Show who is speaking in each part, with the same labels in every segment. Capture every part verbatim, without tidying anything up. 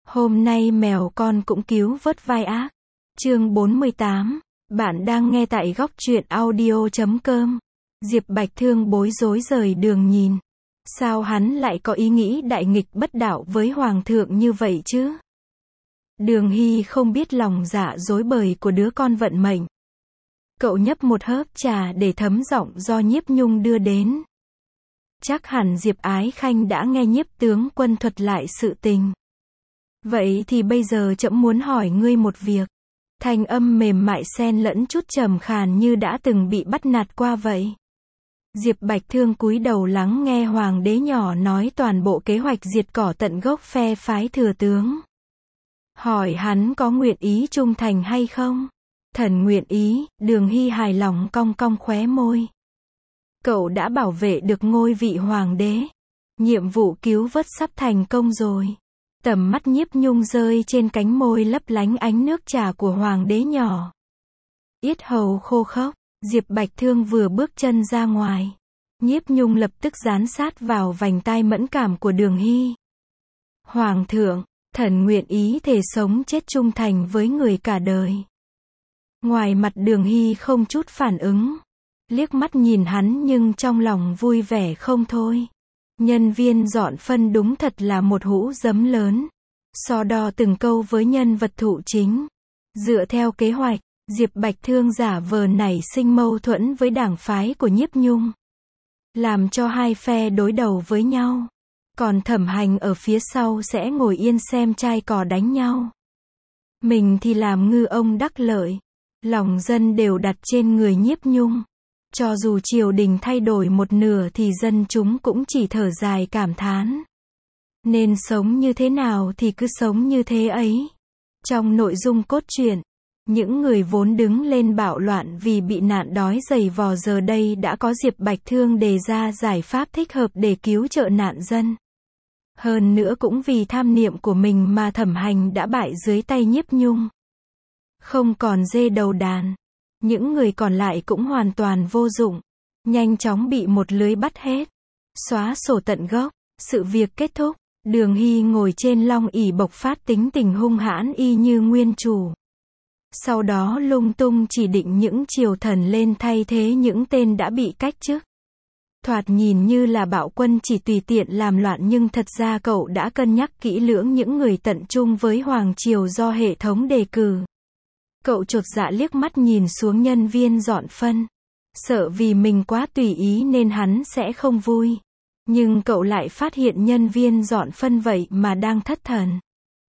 Speaker 1: Hôm nay mèo con cũng cứu vớt vai ác. Chương bốn mươi tám. Bạn đang nghe tại góc truyện audio chấm com. Diệp Bạch Thương bối rối rời đường nhìn. Sao hắn lại có ý nghĩ đại nghịch bất đạo với hoàng thượng như vậy chứ? Đường Hy không biết lòng dạ dối bời của đứa con vận mệnh. Cậu nhấp một hớp trà để thấm giọng do Nhiếp Nhung đưa đến. Chắc hẳn Diệp Ái Khanh đã nghe Nhiếp tướng quân thuật lại sự tình. Vậy thì bây giờ trẫm muốn hỏi ngươi một việc. Thanh âm mềm mại xen lẫn chút trầm khàn như đã từng bị bắt nạt qua vậy. Diệp Bạch Thương cúi đầu lắng nghe hoàng đế nhỏ nói toàn bộ kế hoạch diệt cỏ tận gốc phe phái thừa tướng. Hỏi hắn có nguyện ý trung thành hay không? Thần nguyện ý. Đường Hy hài lòng cong cong khóe môi. Cậu đã bảo vệ được ngôi vị hoàng đế. Nhiệm vụ cứu vớt sắp thành công rồi. Tầm mắt Nhiếp Nhung rơi trên cánh môi lấp lánh ánh nước trà của hoàng đế nhỏ. Yết hầu khô khốc. Diệp Bạch Thương vừa bước chân ra ngoài. Nhiếp Nhung lập tức dán sát vào vành tai mẫn cảm của Đường Hy. Hoàng thượng, thần nguyện ý thề sống chết trung thành với người cả đời. Ngoài mặt Đường Hy không chút phản ứng. Liếc mắt nhìn hắn nhưng trong lòng vui vẻ không thôi. Nhân viên dọn phân đúng thật là một hũ giấm lớn. So đo từng câu với nhân vật thụ chính. Dựa theo kế hoạch, Diệp Bạch Thương giả vờ nảy sinh mâu thuẫn với đảng phái của Nhiếp Nhung. Làm cho hai phe đối đầu với nhau. Còn Thẩm Hành ở phía sau sẽ ngồi yên xem trai cò đánh nhau. Mình thì làm ngư ông đắc lợi. Lòng dân đều đặt trên người Nhiếp Nhung. Cho dù triều đình thay đổi một nửa thì dân chúng cũng chỉ thở dài cảm thán. Nên sống như thế nào thì cứ sống như thế ấy. Trong nội dung cốt truyện, những người vốn đứng lên bạo loạn vì bị nạn đói dày vò giờ đây đã có Diệp Bạch Thương đề ra giải pháp thích hợp để cứu trợ nạn dân. Hơn nữa cũng vì tham niệm của mình mà Thẩm Hành đã bại dưới tay Nhiếp Nhung. Không còn dê đầu đàn. Những người còn lại cũng hoàn toàn vô dụng. Nhanh chóng bị một lưới bắt hết. Xóa sổ tận gốc. Sự việc kết thúc. Đường Hy ngồi trên long ỷ bộc phát tính tình hung hãn y như nguyên chủ. Sau đó lung tung chỉ định những triều thần lên thay thế những tên đã bị cách chức. Thoạt nhìn như là bạo quân chỉ tùy tiện làm loạn nhưng thật ra cậu đã cân nhắc kỹ lưỡng những người tận trung với hoàng triều do hệ thống đề cử. Cậu chột dạ liếc mắt nhìn xuống nhân viên dọn phân. Sợ vì mình quá tùy ý nên hắn sẽ không vui. Nhưng cậu lại phát hiện nhân viên dọn phân vậy mà đang thất thần.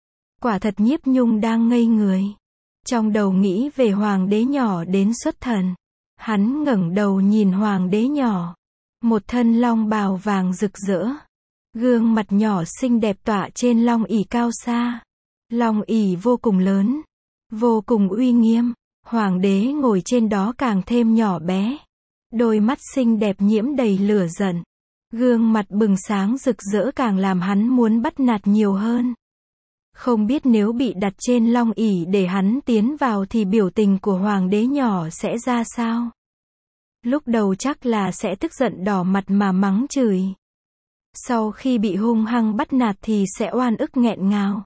Speaker 1: Quả thật Nhiếp Nhung đang ngây người. Trong đầu nghĩ về hoàng đế nhỏ đến xuất thần. Hắn ngẩng đầu nhìn hoàng đế nhỏ. Một thân long bào vàng rực rỡ. Gương mặt nhỏ xinh đẹp tọa trên long ỷ cao xa. Long ỷ vô cùng lớn. Vô cùng uy nghiêm. Hoàng đế ngồi trên đó càng thêm nhỏ bé. Đôi mắt xinh đẹp nhiễm đầy lửa giận. Gương mặt bừng sáng rực rỡ càng làm hắn muốn bắt nạt nhiều hơn. Không biết nếu bị đặt trên long ỷ để hắn tiến vào thì biểu tình của hoàng đế nhỏ sẽ ra sao? Lúc đầu chắc là sẽ tức giận đỏ mặt mà mắng chửi. Sau khi bị hung hăng bắt nạt thì sẽ oan ức nghẹn ngào.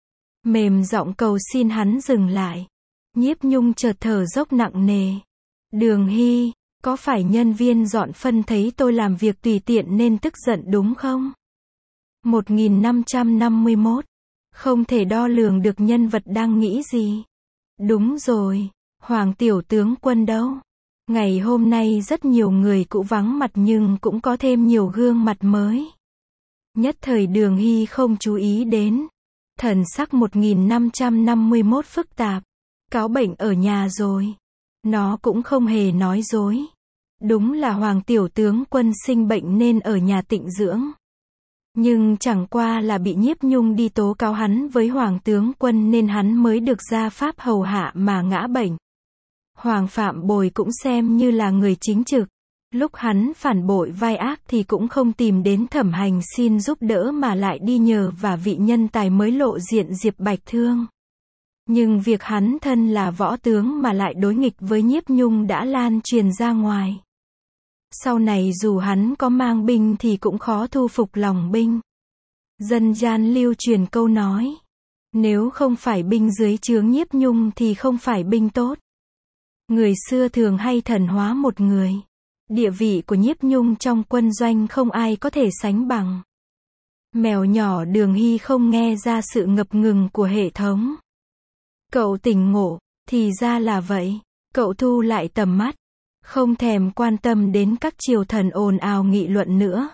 Speaker 1: Mềm giọng cầu xin hắn dừng lại. Nhiếp Nhung chợt thở dốc nặng nề. Đường Hy, có phải nhân viên dọn phân thấy tôi làm việc tùy tiện nên tức giận đúng không? một nghìn năm trăm năm mươi mốt. Không thể đo lường được nhân vật đang nghĩ gì. Đúng rồi, Hoàng tiểu tướng quân đâu? Ngày hôm nay rất nhiều người cũ vắng mặt nhưng cũng có thêm nhiều gương mặt mới. Nhất thời Đường Hy không chú ý đến. Thần sắc một nghìn năm trăm năm mươi mốt phức tạp. Cáo bệnh ở nhà rồi. Nó cũng không hề nói dối. Đúng là Hoàng tiểu tướng quân sinh bệnh nên ở nhà tịnh dưỡng. Nhưng chẳng qua là bị Nhiếp Nhung đi tố cáo hắn với Hoàng tướng quân nên hắn mới được ra pháp hầu hạ mà ngã bệnh. Hoàng Phạm Bồi cũng xem như là người chính trực. Lúc hắn phản bội vai ác thì cũng không tìm đến Thẩm Hành xin giúp đỡ mà lại đi nhờ và vị nhân tài mới lộ diện Diệp Bạch Thương. Nhưng việc hắn thân là võ tướng mà lại đối nghịch với Nhiếp Nhung đã lan truyền ra ngoài. Sau này dù hắn có mang binh thì cũng khó thu phục lòng binh. Dân gian lưu truyền câu nói. Nếu không phải binh dưới trướng Nhiếp Nhung thì không phải binh tốt. Người xưa thường hay thần hóa một người. Địa vị của Nhiếp Nhung trong quân doanh không ai có thể sánh bằng. Mèo nhỏ Đường Hy không nghe ra sự ngập ngừng của hệ thống. Cậu tỉnh ngộ, thì ra là vậy. Cậu thu lại tầm mắt, không thèm quan tâm đến các triều thần ồn ào nghị luận nữa.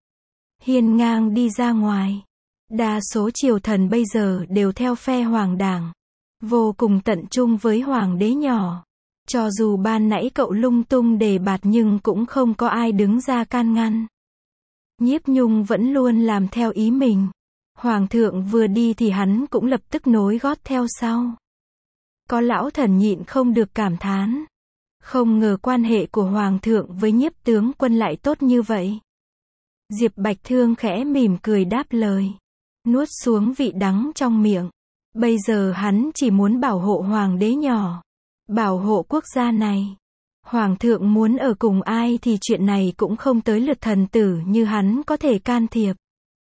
Speaker 1: Hiên ngang đi ra ngoài. Đa số triều thần bây giờ đều theo phe hoàng đảng, vô cùng tận trung với hoàng đế nhỏ. Cho dù ban nãy cậu lung tung đề bạt nhưng cũng không có ai đứng ra can ngăn. Nhiếp Nhung vẫn luôn làm theo ý mình. Hoàng thượng vừa đi thì hắn cũng lập tức nối gót theo sau. Có lão thần nhịn không được cảm thán. Không ngờ quan hệ của hoàng thượng với Nhiếp tướng quân lại tốt như vậy. Diệp Bạch Thương khẽ mỉm cười đáp lời. Nuốt xuống vị đắng trong miệng. Bây giờ hắn chỉ muốn bảo hộ hoàng đế nhỏ. Bảo hộ quốc gia này. Hoàng thượng muốn ở cùng ai thì chuyện này cũng không tới lượt thần tử như hắn có thể can thiệp.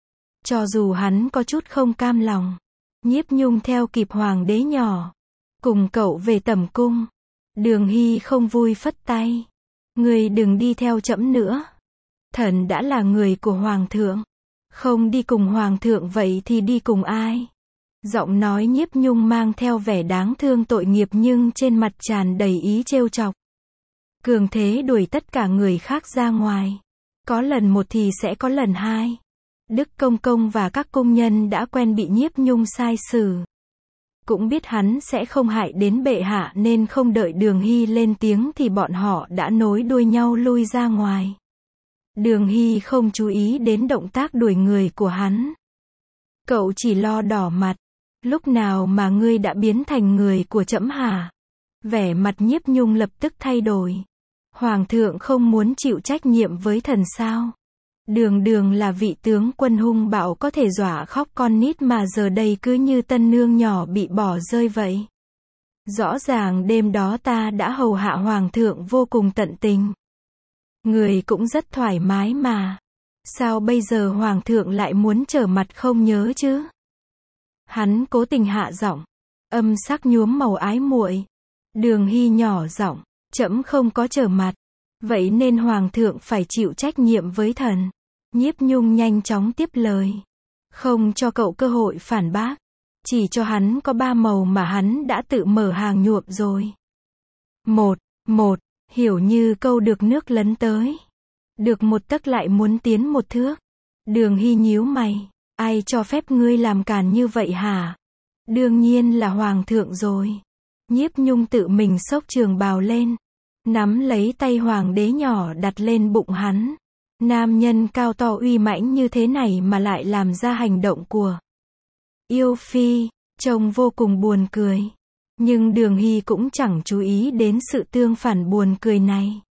Speaker 1: Cho dù hắn có chút không cam lòng. Nhiếp Nhung theo kịp hoàng đế nhỏ. Cùng cậu về tẩm cung. Đường Hy không vui phất tay. Người đừng đi theo trẫm nữa. Thần đã là người của hoàng thượng. Không đi cùng hoàng thượng vậy thì đi cùng ai? Giọng nói Nhiếp Nhung mang theo vẻ đáng thương tội nghiệp nhưng trên mặt tràn đầy ý trêu chọc. Cường thế đuổi tất cả người khác ra ngoài. Có lần một thì sẽ có lần hai. Đức Công Công và các công nhân đã quen bị Nhiếp Nhung sai xử. Cũng biết hắn sẽ không hại đến bệ hạ nên không đợi Đường Hy lên tiếng thì bọn họ đã nối đuôi nhau lui ra ngoài. Đường Hy không chú ý đến động tác đuổi người của hắn. Cậu chỉ lo đỏ mặt. Lúc nào mà ngươi đã biến thành người của trẫm hả? Vẻ mặt Nhiếp Nhung lập tức thay đổi. Hoàng thượng không muốn chịu trách nhiệm với thần sao? Đường đường là vị tướng quân hung bạo có thể dọa khóc con nít mà giờ đây cứ như tân nương nhỏ bị bỏ rơi vậy. Rõ ràng đêm đó ta đã hầu hạ hoàng thượng vô cùng tận tình. Người cũng rất thoải mái mà. Sao bây giờ hoàng thượng lại muốn trở mặt không nhớ chứ? Hắn cố tình hạ giọng, âm sắc nhuốm màu ái muội. Đường Hy nhỏ giọng, trẫm không có trở mặt, vậy nên hoàng thượng phải chịu trách nhiệm với thần. Nhiếp Nhung nhanh chóng tiếp lời, không cho cậu cơ hội phản bác, chỉ cho hắn có ba màu mà hắn đã tự mở hàng nhuộm rồi. Một, một, hiểu như câu được nước lấn tới. Được một tấc lại muốn tiến một thước. Đường Hy nhíu mày, ai cho phép ngươi làm càn như vậy hả? Đương nhiên là hoàng thượng rồi. Nhiếp Nhung tự mình xốc trường bào lên, nắm lấy tay hoàng đế nhỏ đặt lên bụng hắn. Nam nhân cao to uy mãnh như thế này mà lại làm ra hành động của yêu phi, trông vô cùng buồn cười. Nhưng Đường Hy cũng chẳng chú ý đến sự tương phản buồn cười này.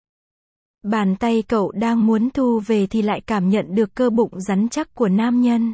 Speaker 1: Bàn tay cậu đang muốn thu về thì lại cảm nhận được cơ bụng rắn chắc của nam nhân.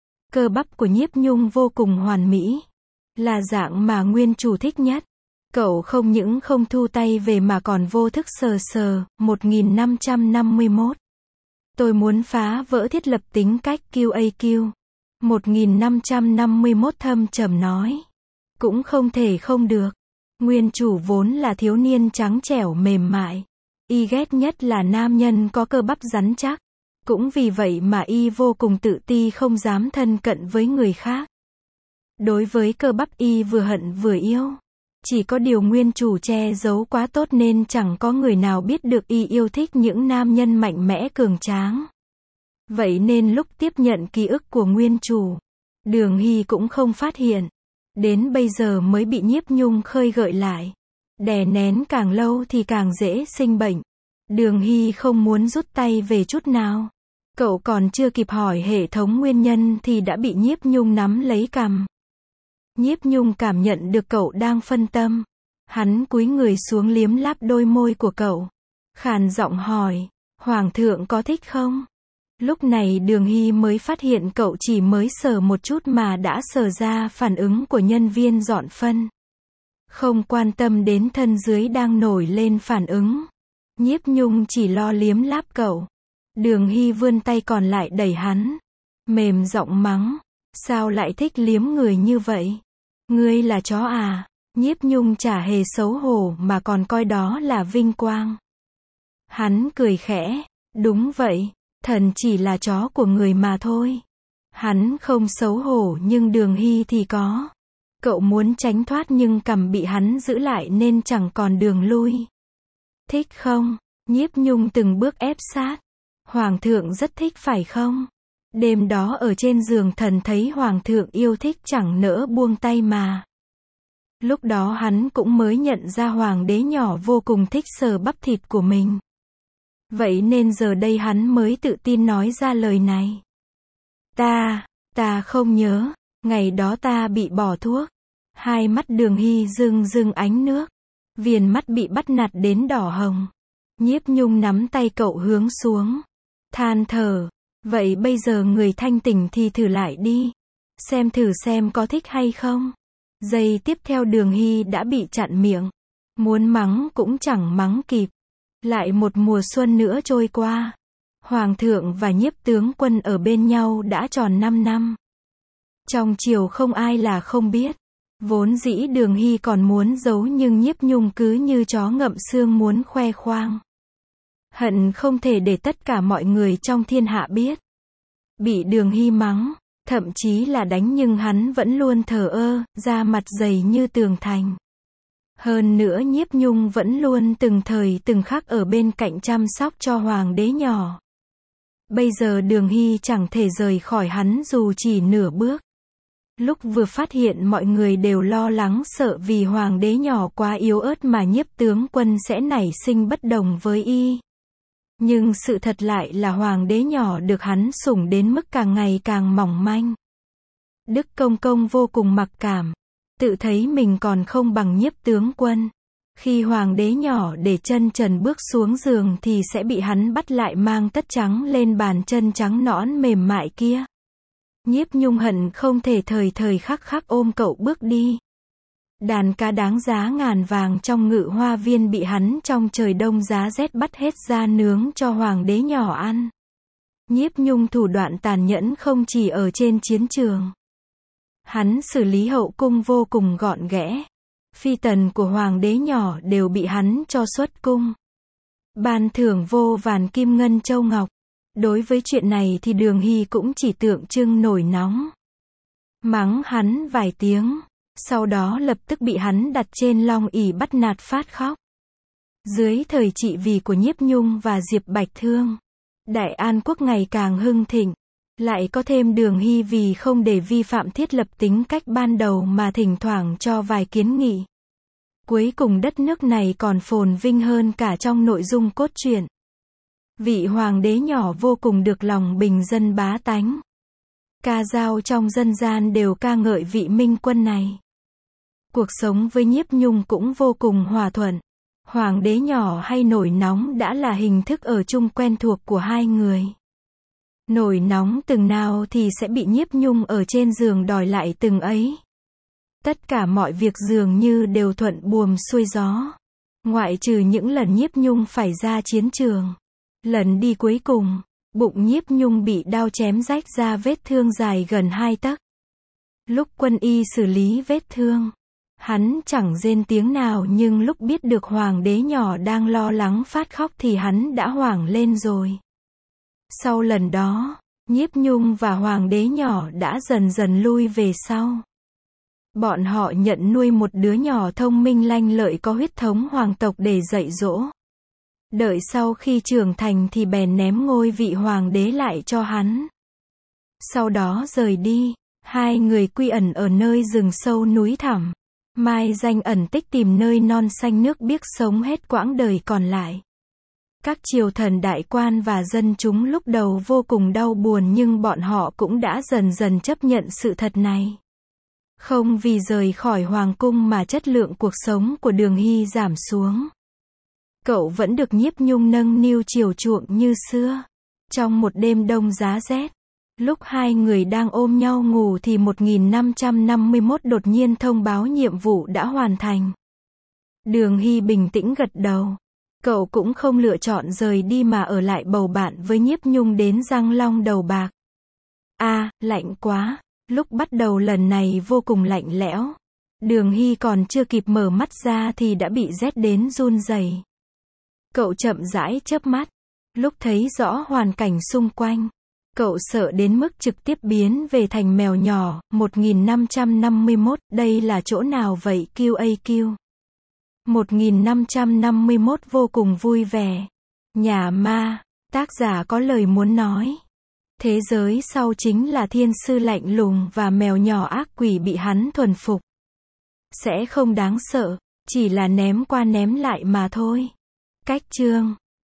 Speaker 1: Cơ bắp của Nhiếp Nhung vô cùng hoàn mỹ. Là dạng mà nguyên chủ thích nhất. Cậu không những không thu tay về mà còn vô thức sờ sờ. một nghìn năm trăm năm mươi mốt. Tôi muốn phá vỡ thiết lập tính cách quy a quy. một nghìn năm trăm năm mươi mốt thâm trầm nói. Cũng không thể không được. Nguyên chủ vốn là thiếu niên trắng trẻo mềm mại. Y ghét nhất là nam nhân có cơ bắp rắn chắc. Cũng vì vậy mà y vô cùng tự ti không dám thân cận với người khác. Đối với cơ bắp y vừa hận vừa yêu. Chỉ có điều nguyên chủ che giấu quá tốt nên chẳng có người nào biết được y yêu thích những nam nhân mạnh mẽ cường tráng. Vậy nên lúc tiếp nhận ký ức của nguyên chủ, Đường Hy cũng không phát hiện. Đến bây giờ mới bị Nhiếp Nhung khơi gợi lại. Đè nén càng lâu thì càng dễ sinh bệnh. Đường Hy không muốn rút tay về chút nào. Cậu còn chưa kịp hỏi hệ thống nguyên nhân thì đã bị Nhiếp Nhung nắm lấy cằm. Nhiếp Nhung cảm nhận được cậu đang phân tâm. Hắn cúi người xuống liếm láp đôi môi của cậu. Khàn giọng hỏi, Hoàng thượng có thích không? Lúc này Đường Hy mới phát hiện cậu chỉ mới sờ một chút mà đã sờ ra phản ứng của nhân viên dọn phân. Không quan tâm đến thân dưới đang nổi lên phản ứng. Nhiếp Nhung chỉ lo liếm láp cậu. Đường Hy vươn tay còn lại đẩy hắn. Mềm giọng mắng, Sao lại thích liếm người như vậy? Ngươi là chó à? Nhiếp Nhung chả hề xấu hổ mà còn coi đó là vinh quang. Hắn cười khẽ, đúng vậy, thần chỉ là chó của người mà thôi. Hắn không xấu hổ nhưng Đường Hy thì có. Cậu muốn tránh thoát nhưng cằm bị hắn giữ lại nên chẳng còn đường lui. Thích không? Nhiếp Nhung từng bước ép sát. Hoàng thượng rất thích phải không? Đêm đó ở trên giường thần thấy Hoàng thượng yêu thích chẳng nỡ buông tay mà. Lúc đó hắn cũng mới nhận ra Hoàng đế nhỏ vô cùng thích sờ bắp thịt của mình. Vậy nên giờ đây hắn mới tự tin nói ra lời này. Ta, ta không nhớ, ngày đó ta bị bỏ thuốc. Hai mắt Đường Hy rưng rưng ánh nước. Viền mắt bị bắt nạt đến đỏ hồng. Nhiếp Nhung nắm tay cậu hướng xuống. Than thở, vậy bây giờ người thanh tỉnh thì thử lại đi. Xem thử xem có thích hay không. Giây tiếp theo Đường Hy đã bị chặn miệng. Muốn mắng cũng chẳng mắng kịp. Lại một mùa xuân nữa trôi qua. Hoàng thượng và Nhiếp tướng quân ở bên nhau đã tròn năm năm. Trong triều không ai là không biết. Vốn dĩ Đường Hy còn muốn giấu nhưng Nhiếp Nhung cứ như chó ngậm xương muốn khoe khoang. Hận không thể để tất cả mọi người trong thiên hạ biết. Bị Đường Hy mắng, thậm chí là đánh nhưng hắn vẫn luôn thờ ơ, da mặt dày như tường thành. Hơn nữa Nhiếp Nhung vẫn luôn từng thời từng khắc ở bên cạnh chăm sóc cho Hoàng đế nhỏ. Bây giờ Đường Hy chẳng thể rời khỏi hắn dù chỉ nửa bước. Lúc vừa phát hiện mọi người đều lo lắng sợ vì Hoàng đế nhỏ quá yếu ớt mà Nhiếp tướng quân sẽ nảy sinh bất đồng với y. Nhưng sự thật lại là Hoàng đế nhỏ được hắn sủng đến mức càng ngày càng mỏng manh. Đức Công Công vô cùng mặc cảm. Tự thấy mình còn không bằng Nhiếp tướng quân. Khi Hoàng đế nhỏ để chân trần bước xuống giường thì sẽ bị hắn bắt lại mang tất trắng lên bàn chân trắng nõn mềm mại kia. Nhiếp Nhung hận không thể thời thời khắc khắc ôm cậu bước đi. Đàn cá đáng giá ngàn vàng trong Ngự Hoa Viên bị hắn trong trời đông giá rét bắt hết ra nướng cho Hoàng đế nhỏ ăn. Nhiếp Nhung thủ đoạn tàn nhẫn không chỉ ở trên chiến trường. Hắn xử lý hậu cung vô cùng gọn ghẽ. Phi tần của Hoàng đế nhỏ đều bị hắn cho xuất cung. Ban thưởng vô vàn kim ngân châu ngọc. Đối với chuyện này thì Đường Hy cũng chỉ tượng trưng nổi nóng. Mắng hắn vài tiếng. Sau đó lập tức bị hắn đặt trên long ỷ bắt nạt phát khóc. Dưới thời trị vì của Nhiếp Nhung và Diệp Bạch Thương, Đại An quốc ngày càng hưng thịnh. Lại có thêm Đường Hy vì không để vi phạm thiết lập tính cách ban đầu mà thỉnh thoảng cho vài kiến nghị. Cuối cùng đất nước này còn phồn vinh hơn cả trong nội dung cốt truyện. Vị Hoàng đế nhỏ vô cùng được lòng bình dân bá tánh. Ca dao trong dân gian đều ca ngợi vị minh quân này. Cuộc sống với Nhiếp Nhung cũng vô cùng hòa thuận. Hoàng đế nhỏ hay nổi nóng đã là hình thức ở chung quen thuộc của hai người. Nổi nóng từng nào thì sẽ bị Nhiếp Nhung ở trên giường đòi lại từng ấy. Tất cả mọi việc dường như đều thuận buồm xuôi gió. Ngoại trừ những lần Nhiếp Nhung phải ra chiến trường. Lần đi cuối cùng, bụng Nhiếp Nhung bị đao chém rách ra vết thương dài gần hai tấc. Lúc quân y xử lý vết thương, hắn chẳng rên tiếng nào nhưng lúc biết được Hoàng đế nhỏ đang lo lắng phát khóc thì hắn đã hoảng lên rồi. Sau lần đó, Nhiếp Nhung và Hoàng đế nhỏ đã dần dần lui về sau. Bọn họ nhận nuôi một đứa nhỏ thông minh lanh lợi có huyết thống hoàng tộc để dạy dỗ. Đợi sau khi trưởng thành thì bèn ném ngôi vị hoàng đế lại cho hắn. Sau đó rời đi, hai người quy ẩn ở nơi rừng sâu núi thẳm. Mai danh ẩn tích tìm nơi non xanh nước biếc sống hết quãng đời còn lại. Các triều thần đại quan và dân chúng lúc đầu vô cùng đau buồn nhưng bọn họ cũng đã dần dần chấp nhận sự thật này. Không vì rời khỏi hoàng cung mà chất lượng cuộc sống của Đường Hy giảm xuống. Cậu vẫn được Nhiếp Nhung nâng niu chiều chuộng như xưa. Trong một đêm đông giá rét, lúc hai người đang ôm nhau ngủ thì một nghìn năm trăm năm mươi mốt đột nhiên thông báo nhiệm vụ đã hoàn thành. Đường Hy bình tĩnh gật đầu. Cậu cũng không lựa chọn rời đi mà ở lại bầu bạn với Nhiếp Nhung đến Răng Long Đầu Bạc. À, lạnh quá. Lúc bắt đầu lần này vô cùng lạnh lẽo. Đường Hy còn chưa kịp mở mắt ra thì đã bị rét đến run rẩy. Cậu chậm rãi chớp mắt. Lúc thấy rõ hoàn cảnh xung quanh, cậu sợ đến mức trực tiếp biến về thành mèo nhỏ. một nghìn năm trăm năm mươi mốt, đây là chỗ nào vậy quy a quy? một nghìn năm trăm năm mươi mốt vô cùng vui vẻ. Nhà ma, tác giả có lời muốn nói. Thế giới sau chính là thiên sư lạnh lùng và mèo nhỏ ác quỷ bị hắn thuần phục. Sẽ không đáng sợ, chỉ là ném qua ném lại mà thôi. Cách chương